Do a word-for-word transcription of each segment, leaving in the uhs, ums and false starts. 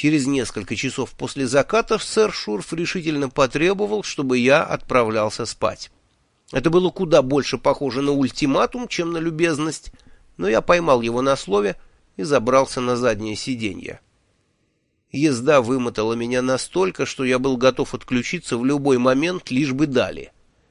Через несколько часов после заката сэр Шурф решительно потребовал, чтобы я отправлялся спать. Это было куда больше похоже на ультиматум, чем на любезность, но я поймал его на слове и забрался на заднее сиденье. Езда вымотала меня настолько, что я был готов отключиться в любой момент, лишь бы дали.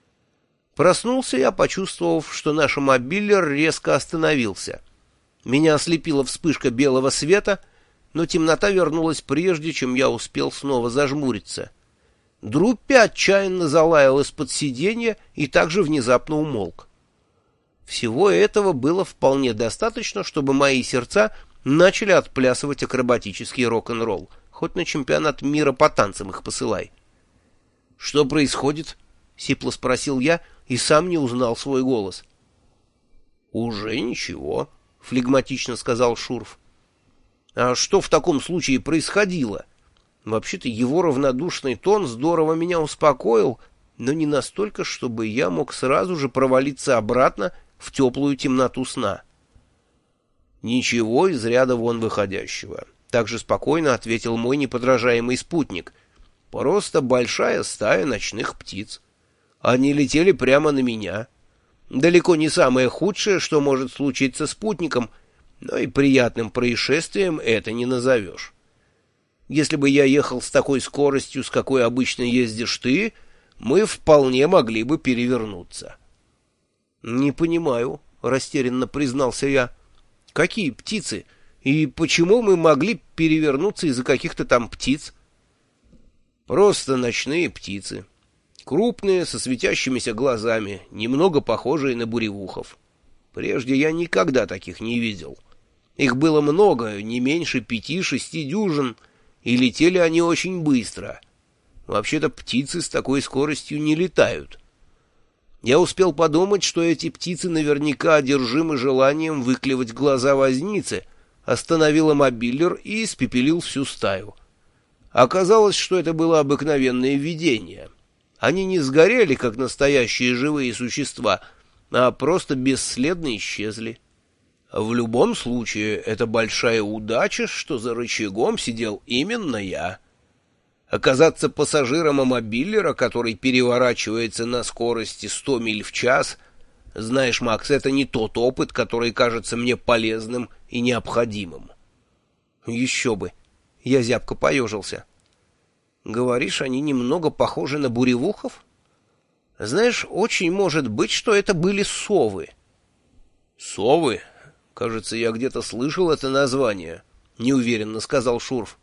Проснулся я, почувствовав, что наш мобилер резко остановился. Меня ослепила вспышка белого света, но темнота вернулась прежде, чем я успел снова зажмуриться. Друппи отчаянно залаял из-под сиденья и также внезапно умолк. Всего этого было вполне достаточно, чтобы мои сердца начали отплясывать акробатический рок-н-ролл. Хоть на чемпионат мира по танцам их посылай. — Что происходит? — сипло спросил я и сам не узнал свой голос. — Уже ничего, — флегматично сказал Шурф. — А что в таком случае происходило? Вообще-то его равнодушный тон здорово меня успокоил, но не настолько, чтобы я мог сразу же провалиться обратно в теплую темноту сна. — Ничего из ряда вон выходящего, — также спокойно ответил мой неподражаемый спутник. — Просто большая стая ночных птиц. Они летели прямо на меня. Далеко не самое худшее, что может случиться спутником, но и приятным происшествием это не назовешь. Если бы я ехал с такой скоростью, с какой обычно ездишь ты, мы вполне могли бы перевернуться. — Не понимаю, — растерянно признался я. — Какие птицы? И почему мы могли перевернуться из-за каких-то там птиц? — Просто ночные птицы. Крупные, со светящимися глазами, немного похожие на буревухов. Прежде я никогда таких не видел. Их было много, не меньше пяти-шести дюжин, и летели они очень быстро. Вообще-то птицы с такой скоростью не летают. Я успел подумать, что эти птицы наверняка одержимы желанием выклевать глаза возницы, остановила мобилер и испепелил всю стаю. Оказалось, что это было обыкновенное видение. Они не сгорели, как настоящие живые существа, а просто бесследно исчезли. В любом случае, это большая удача, что за рычагом сидел именно я. Оказаться пассажиром мобилера, который переворачивается на скорости сто миль в час, знаешь, Макс, это не тот опыт, который кажется мне полезным и необходимым. Еще бы. Я зябко поежился. Говоришь, они немного похожи на буревухов? Знаешь, очень может быть, что это были совы. Совы? Кажется, я где-то слышал это название, неуверенно сказал Шурф.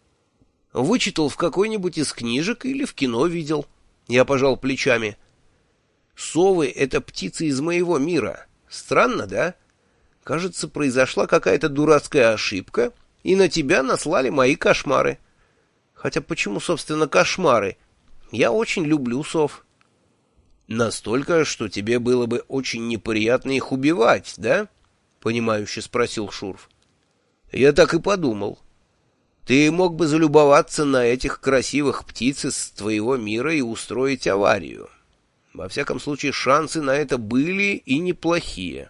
Вычитал в какой-нибудь из книжек или в кино видел. Я пожал плечами. Совы — это птицы из моего мира. Странно, да? Кажется, произошла какая-то дурацкая ошибка, и на тебя наслали мои кошмары. Хотя почему, собственно, кошмары? Я очень люблю сов. Настолько, что тебе было бы очень неприятно их убивать, да? Понимающе спросил Шурф. Я так и подумал. Ты мог бы залюбоваться на этих красивых птиц из твоего мира и устроить аварию. Во всяком случае, шансы на это были и неплохие.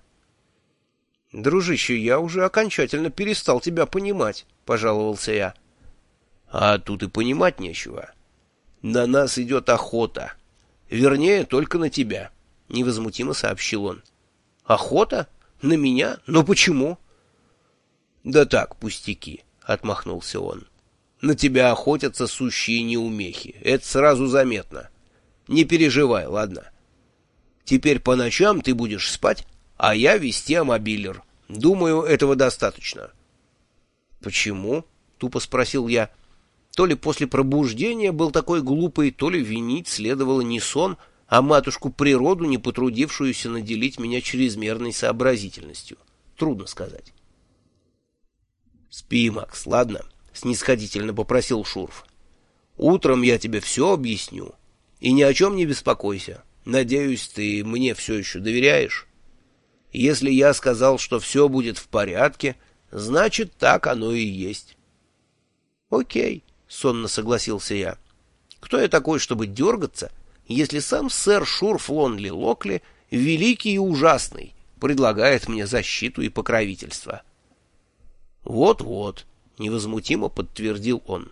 Дружище, я уже окончательно перестал тебя понимать, пожаловался я. А тут и понимать нечего. На нас идет охота. Вернее, только на тебя, — невозмутимо сообщил он. Охота? На меня? Но почему? Да так, пустяки, — отмахнулся он. На тебя охотятся сущие неумехи. Это сразу заметно. Не переживай, ладно? Теперь по ночам ты будешь спать, а я вести мобилер. Думаю, этого достаточно. Почему? — тупо спросил я. То ли после пробуждения был такой глупый, то ли винить следовало не сон, а матушку природу, не потрудившуюся наделить меня чрезмерной сообразительностью. Трудно сказать. — Спи, Макс, ладно? — снисходительно попросил Шурф. — Утром я тебе все объясню. И ни о чем не беспокойся. Надеюсь, ты мне все еще доверяешь? Если я сказал, что все будет в порядке, значит, так оно и есть. — Окей. — сонно согласился я. «Кто я такой, чтобы дергаться, если сам сэр Шурф Лонли Локли, великий и ужасный, предлагает мне защиту и покровительство?» «Вот-вот», — — невозмутимо подтвердил он.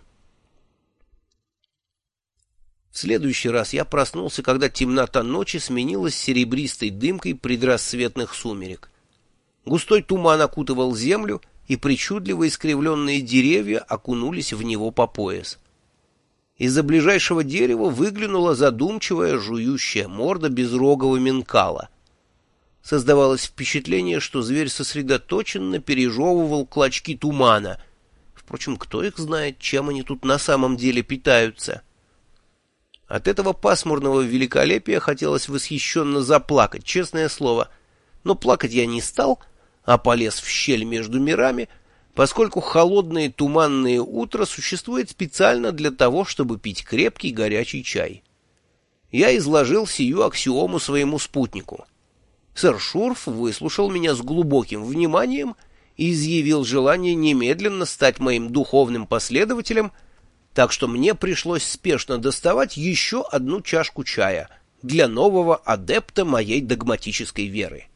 В следующий раз я проснулся, когда темнота ночи сменилась серебристой дымкой предрассветных сумерек. Густой туман окутывал землю, и причудливо искривленные деревья окунулись в него по пояс. Из-за ближайшего дерева выглянула задумчивая жующая морда безрогого минкала. Создавалось впечатление, что зверь сосредоточенно пережевывал клочки тумана. Впрочем, кто их знает, чем они тут на самом деле питаются? От этого пасмурного великолепия хотелось восхищенно заплакать, честное слово. Но плакать я не стал, а полез в щель между мирами, поскольку холодное туманное утро существует специально для того, чтобы пить крепкий горячий чай. Я изложил сию аксиому своему спутнику. Сэр Шурф выслушал меня с глубоким вниманием и изъявил желание немедленно стать моим духовным последователем, так что мне пришлось спешно доставать еще одну чашку чая для нового адепта моей догматической веры.